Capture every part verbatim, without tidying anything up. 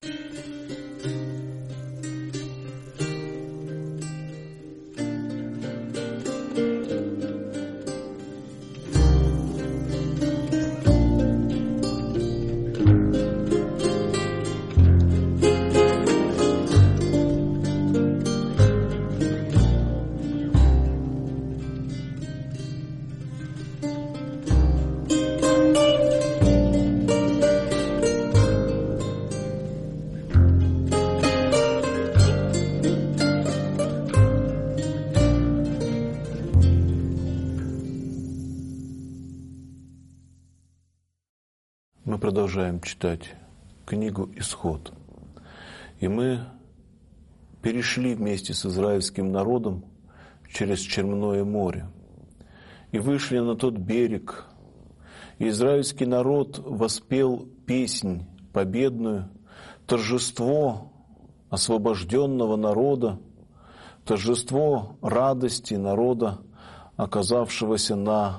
Мы продолжаем читать книгу «Исход». И мы перешли вместе с израильским народом через Черное море и вышли на тот берег. И израильский народ воспел песнь победную, торжество освобожденного народа, торжество радости народа, оказавшегося на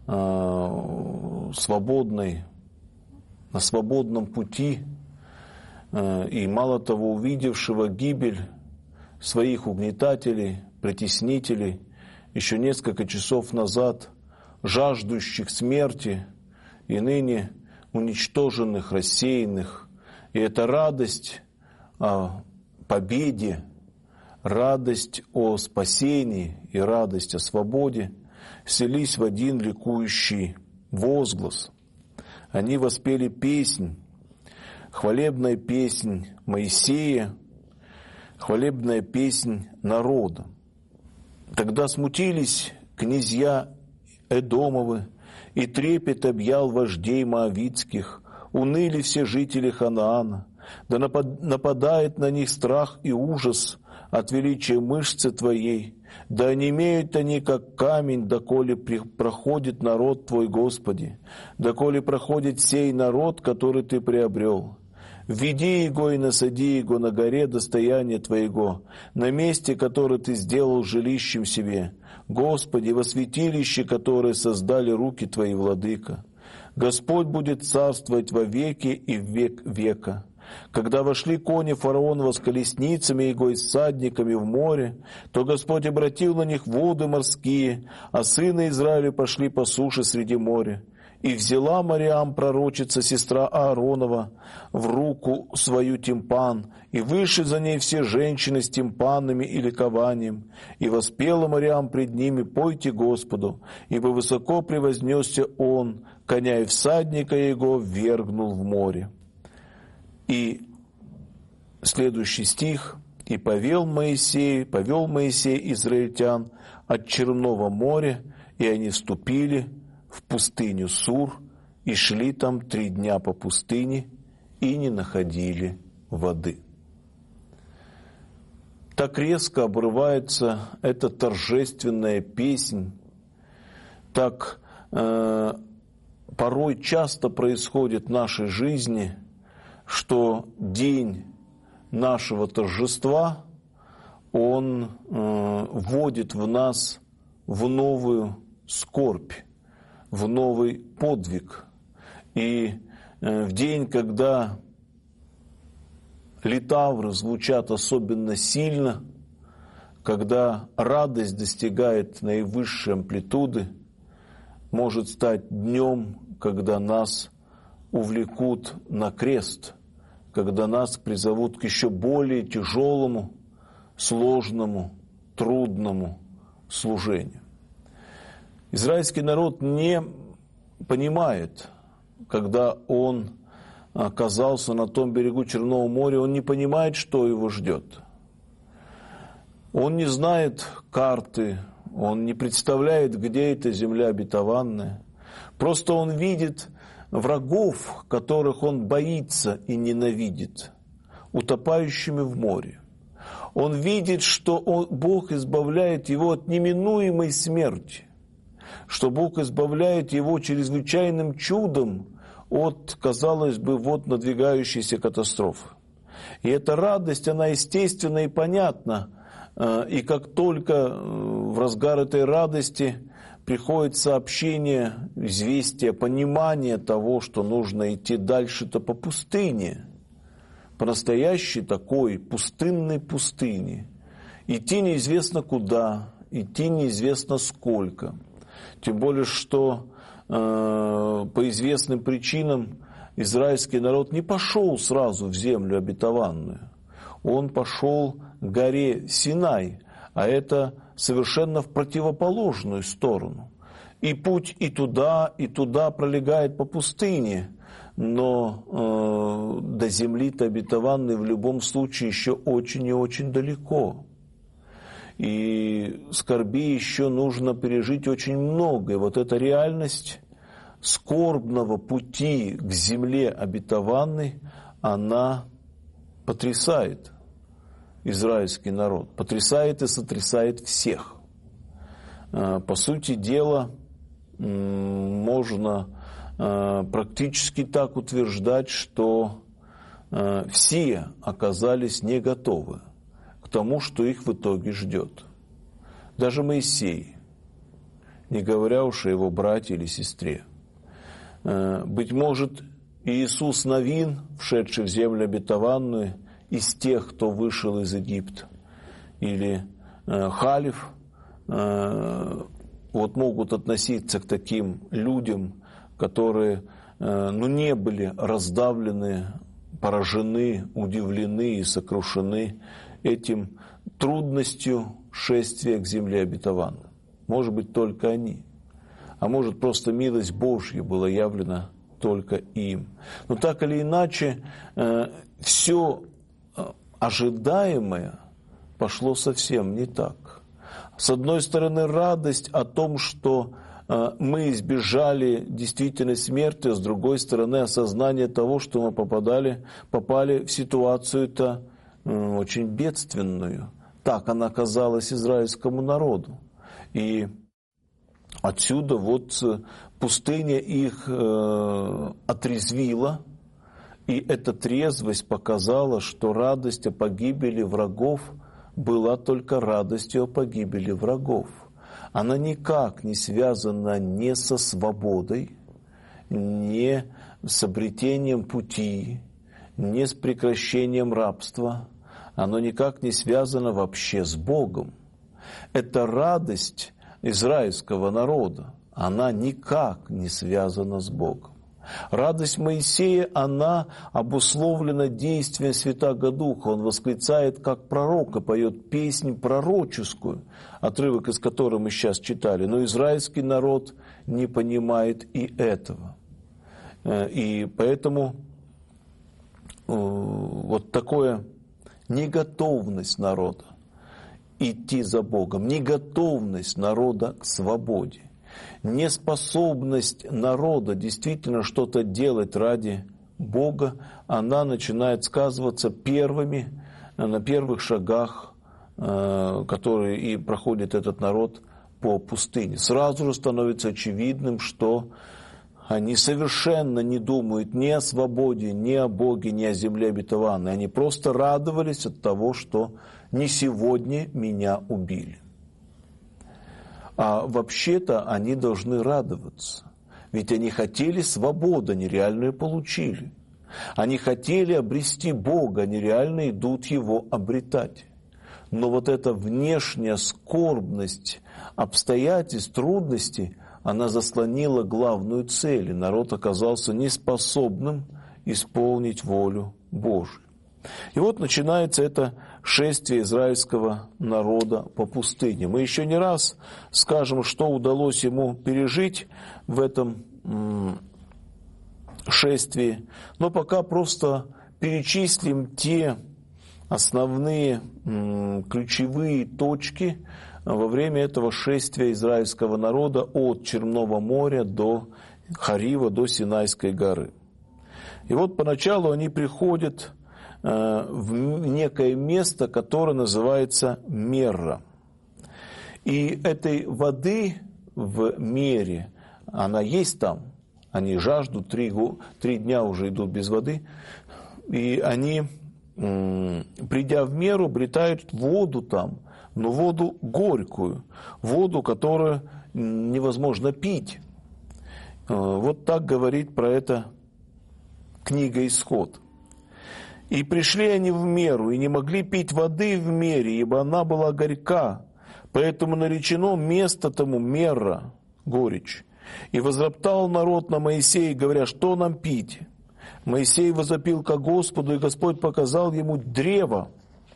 э, свободной на свободном пути, и, мало того, увидевшего гибель своих угнетателей, притеснителей, еще несколько часов назад, жаждущих смерти, и ныне уничтоженных, рассеянных. И эта радость о победе, радость о спасении и радость о свободе слились в один ликующий возглас. Они воспели песнь, хвалебная песнь Моисея, хвалебная песнь народа. Тогда смутились князья Эдомовы, и трепет объял вождей моавитских, уныли все жители Ханаана, да нападает на них страх и ужас от величия мышцы Твоей, да онемеют они, как камень, доколе проходит народ Твой, Господи, доколе проходит сей народ, который Ты приобрел. Введи его и насади его на горе достояния Твоего, на месте, которое Ты сделал жилищем себе, Господи, во святилище, которое создали руки Твои, Владыка. Господь будет царствовать во веки и в век века. Когда вошли кони фараонова с колесницами его и всадниками в море, то Господь обратил на них воды морские, а сыны Израиля пошли по суше среди моря. И взяла Мариам, пророчица, сестра Ааронова, в руку свою тимпан, и вышли за ней все женщины с тимпанами и ликованием. И воспела Мариам пред ними: «Пойте Господу, ибо высоко превознесся Он, коня и всадника его ввергнул в море». И следующий стих: «И повел Моисей, повел Моисей израильтян от Черного моря, и они вступили в пустыню Сур, и шли там три дня по пустыне, и не находили воды». Так резко обрывается эта торжественная песнь, так э, порой часто происходит в нашей жизни, что день нашего торжества, он э, вводит в нас в новую скорбь, в новый подвиг. И э, в день, когда литавры звучат особенно сильно, когда радость достигает наивысшей амплитуды, может стать днем, когда нас увлекут на крест, когда нас призовут к еще более тяжелому, сложному, трудному служению. Израильский народ не понимает, когда он оказался на том берегу Черного моря, он не понимает, что его ждет. Он не знает карты, он не представляет, где эта земля обетованная. Просто он видит врагов, которых он боится и ненавидит, утопающими в море. Он видит, что он, Бог избавляет его от неминуемой смерти, что Бог избавляет его чрезвычайным чудом от, казалось бы, вот надвигающейся катастрофы. И эта радость, она естественна и понятна. И как только в разгар этой радости приходит сообщение, известие, понимание того, что нужно идти дальше-то по пустыне, по настоящей такой пустынной пустыне. Идти неизвестно куда, идти неизвестно сколько. Тем более, что э, по известным причинам израильский народ не пошел сразу в землю обетованную. Он пошел к горе Синай, а это совершенно в противоположную сторону. И путь и туда, и туда пролегает по пустыне, но э, до земли-то обетованной в любом случае еще очень и очень далеко. И скорби еще нужно пережить очень много. И вот эта реальность скорбного пути к земле обетованной, она потрясает израильский народ, потрясает и сотрясает всех. По сути дела, можно практически так утверждать, что все оказались не готовы к тому, что их в итоге ждет. Даже Моисей, не говоря уж о его брате или сестре. Быть может, Иисус Навин, вшедший в землю обетованную, из тех, кто вышел из Египта, или Халев, вот могут относиться к таким людям, которые ну, не были раздавлены, поражены, удивлены и сокрушены этим трудностью шествия к земле обетованной. Может быть, только они. А может, просто милость Божья была явлена только им. Но так или иначе, все ожидаемое пошло совсем не так. С одной стороны, радость о том, что мы избежали действительной смерти, а с другой стороны, осознание того, что мы попадали, попали в ситуацию-то очень бедственную. Так она казалась израильскому народу. И отсюда вот пустыня их отрезвила, и эта трезвость показала, что радость о погибели врагов была только радостью о погибели врагов. Она никак не связана ни со свободой, ни с обретением пути, ни с прекращением рабства. Оно никак не связано вообще с Богом. Это радость израильского народа, она никак не связана с Богом. Радость Моисея, она обусловлена действием Святаго Духа. Он восклицает как пророк и поет песнь пророческую, отрывок из которой мы сейчас читали. Но израильский народ не понимает и этого. И поэтому вот такое неготовность народа идти за Богом, неготовность народа к свободе, неспособность народа действительно что-то делать ради Бога, она начинает сказываться первыми, на первых шагах, которые и проходит этот народ по пустыне. Сразу же становится очевидным, что они совершенно не думают ни о свободе, ни о Боге, ни о земле обетованной. Они просто радовались от того, что не сегодня меня убили. А вообще-то они должны радоваться. Ведь они хотели свободу, они реально ее получили. Они хотели обрести Бога, они реально идут Его обретать. Но вот эта внешняя скорбность обстоятельств, трудностей, она заслонила главную цель, и народ оказался неспособным исполнить волю Божию. И вот начинается это шествие израильского народа по пустыне. Мы еще не раз скажем, что удалось ему пережить в этом шествии, но пока просто перечислим те основные ключевые точки во время этого шествия израильского народа от Черного моря до Харива, до Синайской горы. И вот поначалу они приходят в некое место, которое называется Мерра. И этой воды в Мере, она есть там. Они жаждут, три, три дня уже идут без воды. И они, придя в Меру, обретают воду там, но воду горькую, воду, которую невозможно пить. Вот так говорит про это книга «Исход». И пришли они в меру, и не могли пить воды в мере, ибо она была горька. Поэтому наречено место тому Мерра, горечь. И возроптал народ на Моисея, говоря, что нам пить? Моисей возопил ко Господу, и Господь показал ему древо.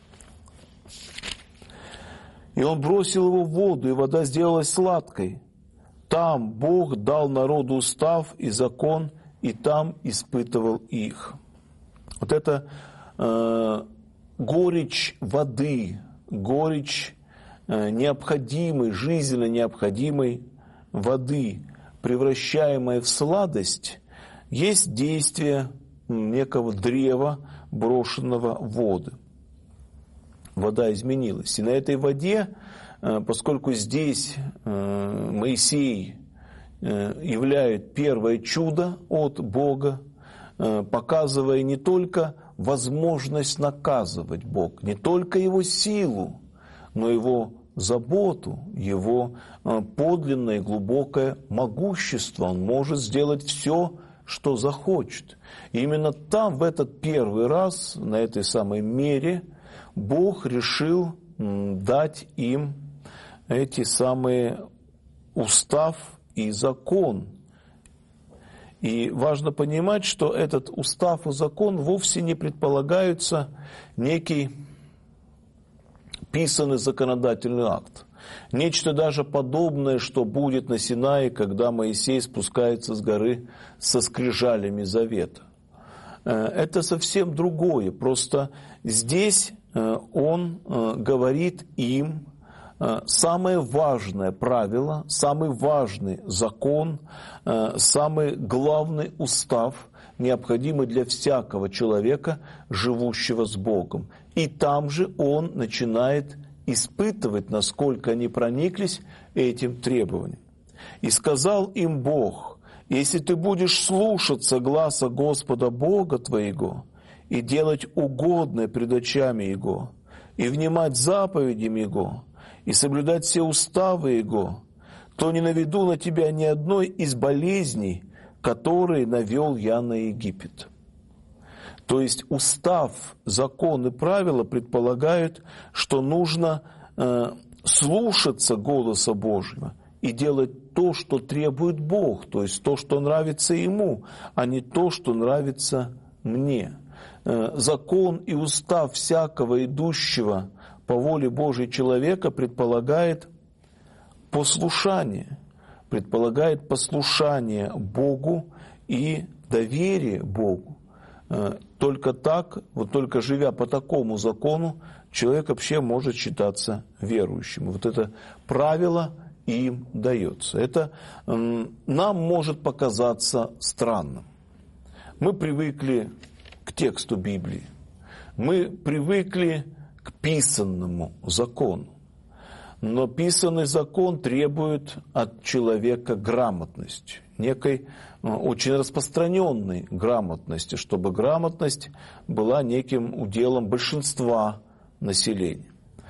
И он бросил его в воду, и вода сделалась сладкой. Там Бог дал народу устав и закон, и там испытывал их. Вот это э, горечь воды, горечь э, необходимой, жизненно необходимой воды, превращаемая в сладость, есть действие некого древа, брошенного в воды. Вода изменилась. И на этой воде, поскольку здесь Моисей являет первое чудо от Бога, показывая не только возможность наказывать Бога, не только Его силу, но Его заботу, Его подлинное и глубокое могущество. Он может сделать все, что захочет. И именно там, в этот первый раз, на этой самой мере, Бог решил дать им эти самые устав и закон. И важно понимать, что этот устав и закон вовсе не предполагаются некий писанный законодательный акт. Нечто даже подобное, что будет на Синае, когда Моисей спускается с горы со скрижалями завета. Это совсем другое. Просто здесь он говорит им самое важное правило, самый важный закон, самый главный устав, необходимый для всякого человека, живущего с Богом. И там же он начинает испытывать, насколько они прониклись этим требованием. «И сказал им Бог, если ты будешь слушаться гласа Господа Бога твоего и делать угодное пред очами Его, и внимать заповедям Его, и соблюдать все уставы Его, то не наведу на тебя ни одной из болезней, которые навел я на Египет». То есть устав, закон и правила предполагают, что нужно э, слушаться голоса Божьего и делать то, что требует Бог, то есть то, что нравится Ему, а не то, что нравится мне. Э, закон и устав всякого идущего по воле Божьей человека предполагает послушание, предполагает послушание Богу и доверие Богу. Только так, вот только живя по такому закону, человек вообще может считаться верующим. Вот это правило им дается. Это нам может показаться странным. Мы привыкли к тексту Библии. Мы привыкли к писанному закону. Но писанный закон требует от человека грамотности, некой очень распространенной грамотности, чтобы грамотность была неким уделом большинства населения.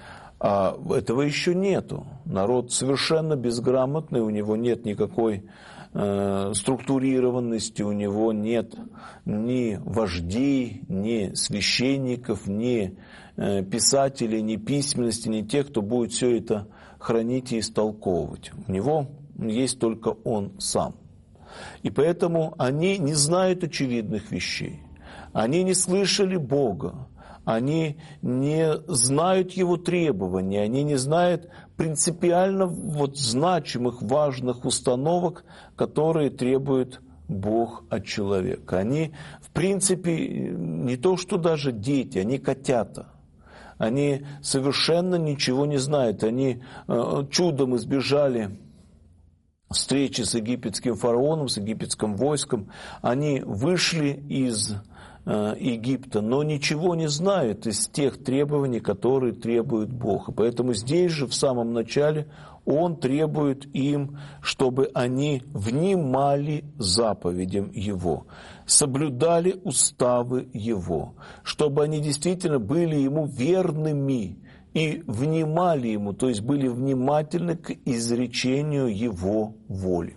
А этого еще нету. Народ совершенно безграмотный, у него нет никакой э, структурированности, у него нет ни вождей, ни священников, ни э, писателей, ни письменности, ни тех, кто будет все это хранить и истолковывать. У него есть только он сам. И поэтому они не знают очевидных вещей. Они не слышали Бога. Они не знают Его требований. Они не знают принципиально вот значимых, важных установок, которые требует Бог от человека. Они, в принципе, не то что даже дети, они котята. Они совершенно ничего не знают. Они э, чудом избежали встречи с египетским фараоном, с египетским войском. Они вышли из э, Египта, но ничего не знают из тех требований, которые требует Бог. И поэтому здесь же, в самом начале, Он требует им, чтобы они внимали заповедям Его, соблюдали уставы Его, чтобы они действительно были Ему верными и внимали Ему, то есть были внимательны к изречению Его воли.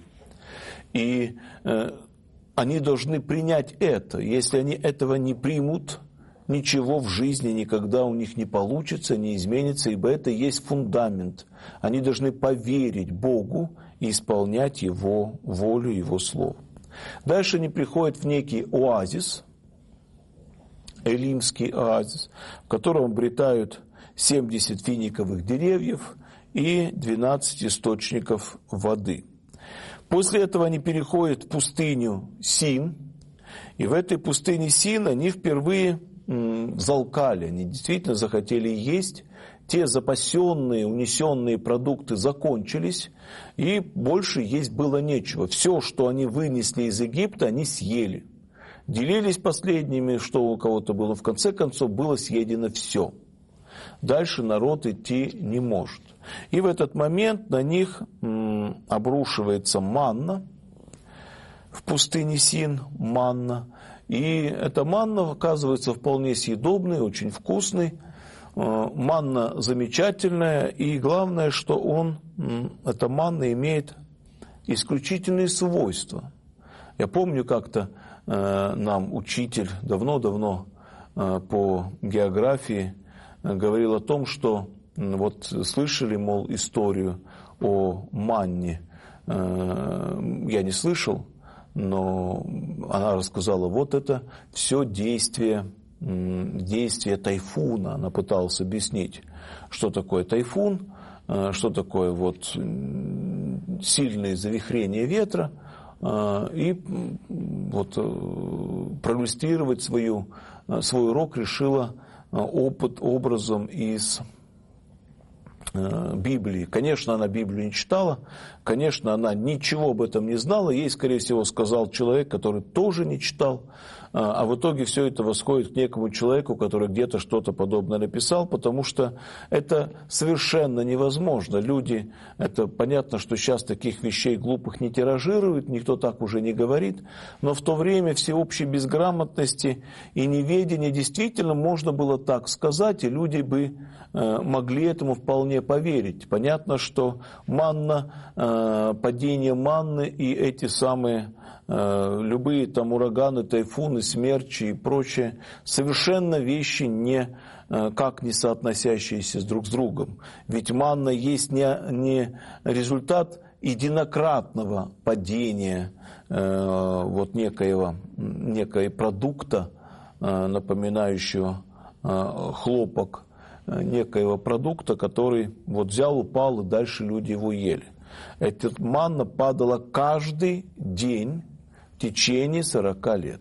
И э, они должны принять это. Если они этого не примут, ничего в жизни никогда у них не получится, не изменится, ибо это и есть фундамент. Они должны поверить Богу и исполнять Его волю, Его Слово. Дальше они приходят в некий оазис, элимский оазис, в котором обретают семьдесят финиковых деревьев и двенадцать источников воды. После этого они переходят в пустыню Син, и в этой пустыне Син они впервые м, залкали, они действительно захотели есть. Те запасенные, унесенные продукты закончились, и больше есть было нечего. Все, что они вынесли из Египта, они съели. Делились последними, что у кого-то было. В конце концов, было съедено все. Дальше народ идти не может. И в этот момент на них м, обрушивается манна, в пустыне Син манна. И эта манна оказывается вполне съедобной, очень вкусной. Манна замечательная, и главное, что он, эта манна имеет исключительные свойства. Я помню, как-то э, нам учитель давно-давно э, по географии э, говорил о том, что э, вот слышали, мол, историю о манне. Э, я не слышал, но она рассказала, вот это все действие, действие тайфуна. Она пыталась объяснить, что такое тайфун, что такое вот сильные завихрения ветра, и вот проиллюстрировать свою, свой урок решила опыт, образом из Библии. Конечно, она Библию не читала, конечно, она ничего об этом не знала, ей, скорее всего, сказал человек, который тоже не читал, а в итоге все это восходит к некому человеку, который где-то что-то подобное написал, потому что это совершенно невозможно. Люди, это понятно, что сейчас таких вещей глупых не тиражируют, никто так уже не говорит, но в то время всеобщей безграмотности и неведения действительно можно было так сказать, и люди бы могли этому вполне поверить. Понятно, что манна, падение манны и эти самые любые там ураганы, тайфуны, смерчи и прочее, совершенно вещи не, как не соотносящиеся друг с другом. Ведь манна есть не, не результат единократного падения э, вот некоего, некого продукта, э, напоминающего э, хлопок, э, некоего продукта, который вот взял, упал, и дальше люди его ели. Эта манна падала каждый день в течение сорока лет.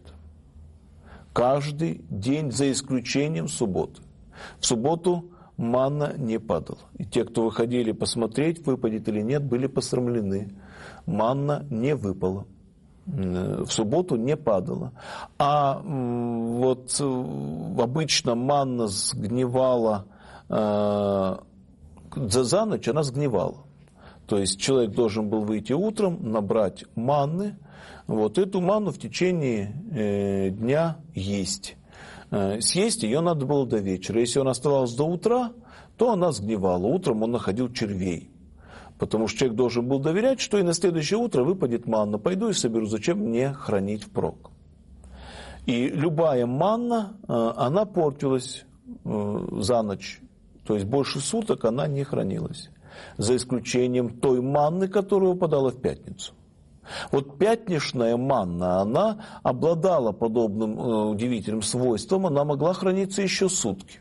Каждый день, за исключением субботы. В субботу манна не падала. И те, кто выходили посмотреть, выпадет или нет, были посрамлены. Манна не выпала. В субботу не падала. А вот обычно манна сгнивала, за ночь она сгнивала. То есть человек должен был выйти утром, набрать манны, вот эту манну в течение э, дня есть. Э, съесть ее надо было до вечера. Если она оставалась до утра, то она сгнивала. Утром он находил червей. Потому что человек должен был доверять, что и на следующее утро выпадет манна. Пойду и соберу, зачем мне хранить впрок. И любая манна, э, она портилась э, за ночь. То есть больше суток она не хранилась. За исключением той манны, которая выпадала в пятницу. Вот пятничная манна, она обладала подобным э, удивительным свойством, она могла храниться еще сутки.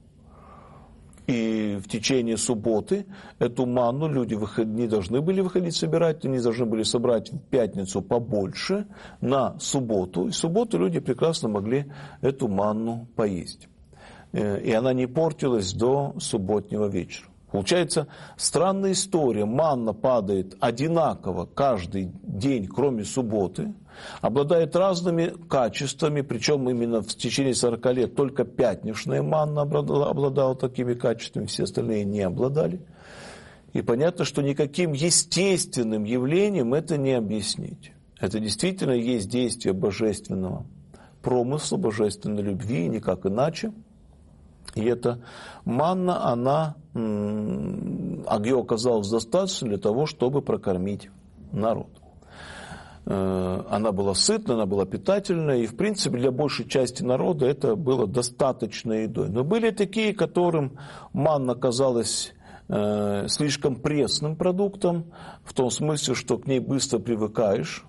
И в течение субботы эту манну люди выход... не должны были выходить собирать, они должны были собрать в пятницу побольше на субботу. И в субботу люди прекрасно могли эту манну поесть. И она не портилась до субботнего вечера. Получается странная история. Манна падает одинаково каждый день, кроме субботы, обладает разными качествами, причем именно в течение сорока лет только пятничная манна обладала, обладала такими качествами, все остальные не обладали. И понятно, что никаким естественным явлением это не объяснить. Это действительно есть действие божественного промысла, божественной любви, и никак иначе. И эта манна, она, ее оказалось достаточно для того, чтобы прокормить народ. она была сытная, она была питательная, и, в принципе, для большей части народа это было достаточной едой. Но были такие, которым манна казалась слишком пресным продуктом, в том смысле, что к ней быстро привыкаешь,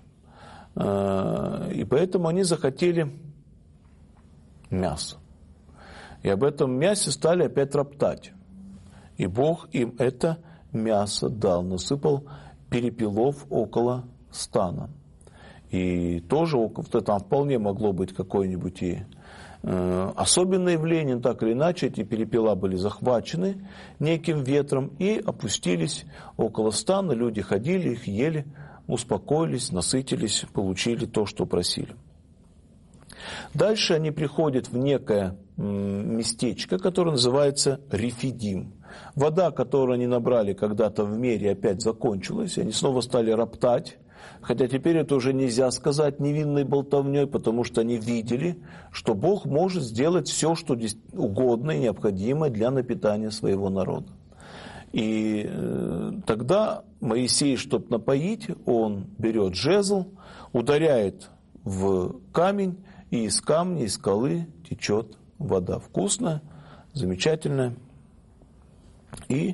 и поэтому они захотели мяса. И об этом мясе стали опять роптать. И Бог им это мясо дал, насыпал перепелов около стана. И тоже там вполне могло быть какое-нибудь и э, особенное явление, но так или иначе эти перепела были захвачены неким ветром и опустились около стана. Люди ходили, их ели, успокоились, насытились, получили то, что просили. Дальше они приходят в некое местечко, которое называется Рефидим. Вода, которую они набрали когда-то в Мере, опять закончилась, и они снова стали роптать. Хотя теперь это уже нельзя сказать невинной болтовней, потому что они видели, что Бог может сделать все, что угодно и необходимо для напитания своего народа. И тогда Моисей, чтобы напоить, он берет жезл, ударяет в камень, и из камня, из скалы течет вода. Вкусная, замечательная. И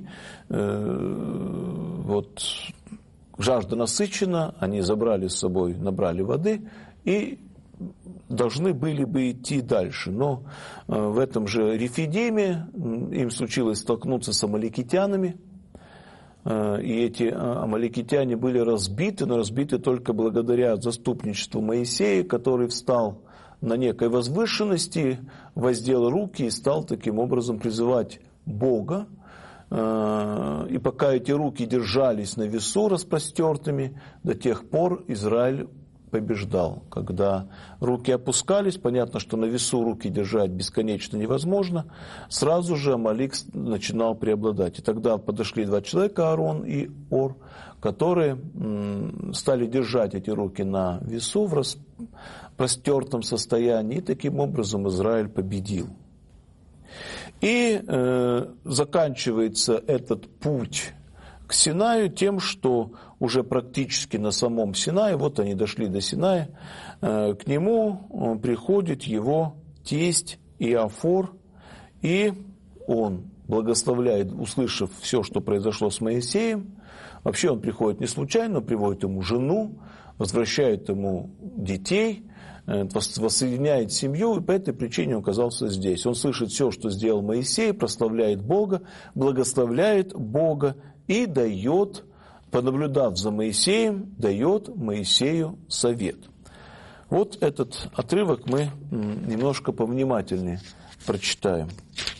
э, вот жажда насыщена, они забрали с собой, набрали воды и должны были бы идти дальше. Но э, в этом же Рефидиме им случилось столкнуться с амаликитянами. Э, и эти амаликитяне были разбиты, но разбиты только благодаря заступничеству Моисея, который встал на некой возвышенности, воздел руки и стал таким образом призывать Бога. И пока эти руки держались на весу распростертыми, до тех пор Израиль побеждал. Когда руки опускались, понятно, что на весу руки держать бесконечно невозможно, сразу же Амалик начинал преобладать. И тогда подошли два человека, Аарон и Ор, которые стали держать эти руки на весу в распростертом состоянии, и таким образом Израиль победил. И э, заканчивается этот путь к Синаю тем, что уже практически на самом Синае, вот они дошли до Синая, э, к нему приходит его тесть Иофор, и он благословляет, услышав все, что произошло с Моисеем. Вообще он приходит не случайно, приводит ему жену, возвращает ему детей, воссоединяет семью, и по этой причине он оказался здесь. Он слышит все, что сделал Моисей, прославляет Бога, благословляет Бога и дает, понаблюдав за Моисеем, дает Моисею совет. Вот этот отрывок мы немножко повнимательнее прочитаем.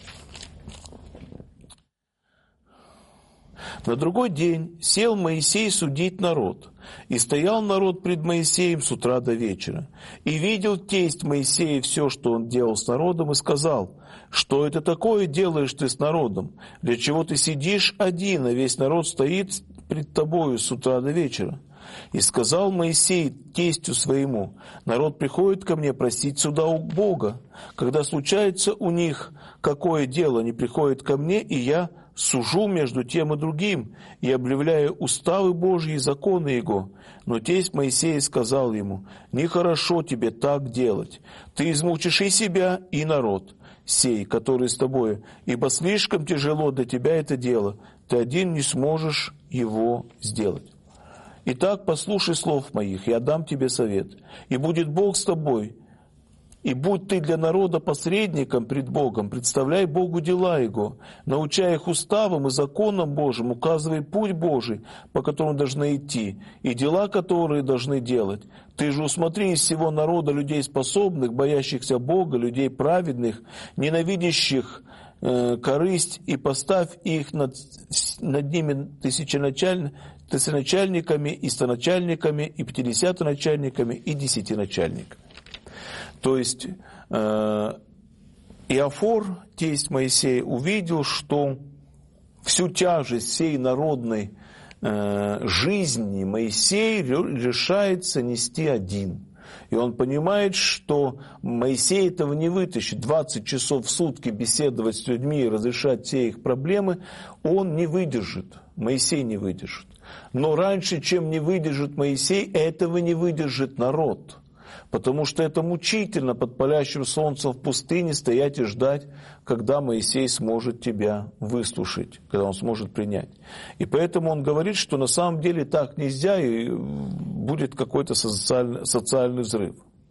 На другой день сел Моисей судить народ, и стоял народ пред Моисеем с утра до вечера. И видел тесть Моисея все, что он делал с народом, и сказал: что это такое делаешь ты с народом? Для чего ты сидишь один, а весь народ стоит пред тобою с утра до вечера? И сказал Моисей тестю своему: народ приходит ко мне просить суда у Бога. Когда случается у них какое дело, они приходят ко мне, и я сужу между тем и другим, и объявляю уставы Божьи и законы Его. Но тесть Моисея сказал ему: нехорошо тебе так делать. Ты измучишь и себя, и народ сей, который с тобою, ибо слишком тяжело для тебя это дело. Ты один не сможешь его сделать. Итак, послушай слов моих, я дам тебе совет. И будет Бог с тобой. И будь ты для народа посредником пред Богом, представляй Богу дела Его, научай их уставам и законам Божьим, указывай путь Божий, по которому должны идти, и дела, которые должны делать. Ты же усмотри из всего народа людей способных, боящихся Бога, людей праведных, ненавидящих э, корысть, и поставь их над, над ними тысяченачаль, тысяченачальниками, и стоначальниками, и пятидесятоначальниками, и десятиначальниками. То есть э, Иофор, тесть Моисея, увидел, что всю тяжесть всей народной э, жизни Моисей решается нести один. И он понимает, что Моисей этого не вытащит. двадцать часов в сутки беседовать с людьми и разрешать все их проблемы он не выдержит. Моисей не выдержит. Но раньше, чем не выдержит Моисей, этого не выдержит народ. Потому что это мучительно под палящим солнцем в пустыне стоять и ждать, когда Моисей сможет тебя выслушать, когда он сможет принять. И поэтому он говорит, что на самом деле так нельзя, и будет какой-то социальный, социальный взрыв.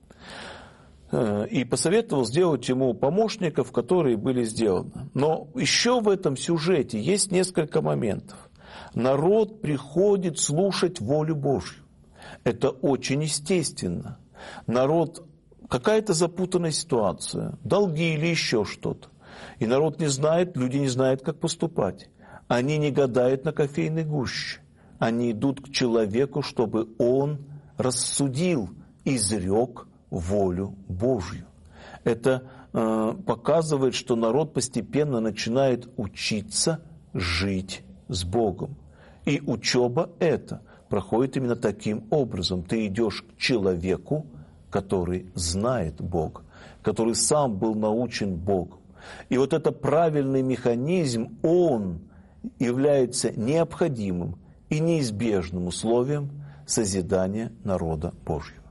И посоветовал сделать ему помощников, которые были сделаны. Но еще в этом сюжете есть несколько моментов. Народ приходит слушать волю Божью. Это очень естественно. Народ, какая-то запутанная ситуация, долги или еще что-то. И народ не знает, люди не знают, как поступать. Они не гадают на кофейной гуще. Они идут к человеку, чтобы он рассудил, изрек волю Божью. Это э, показывает, что народ постепенно начинает учиться жить с Богом. И учеба эта проходит именно таким образом. Ты идешь к человеку, который знает Бога, который сам был научен Богом. И вот этот правильный механизм, он является необходимым и неизбежным условием созидания народа Божьего.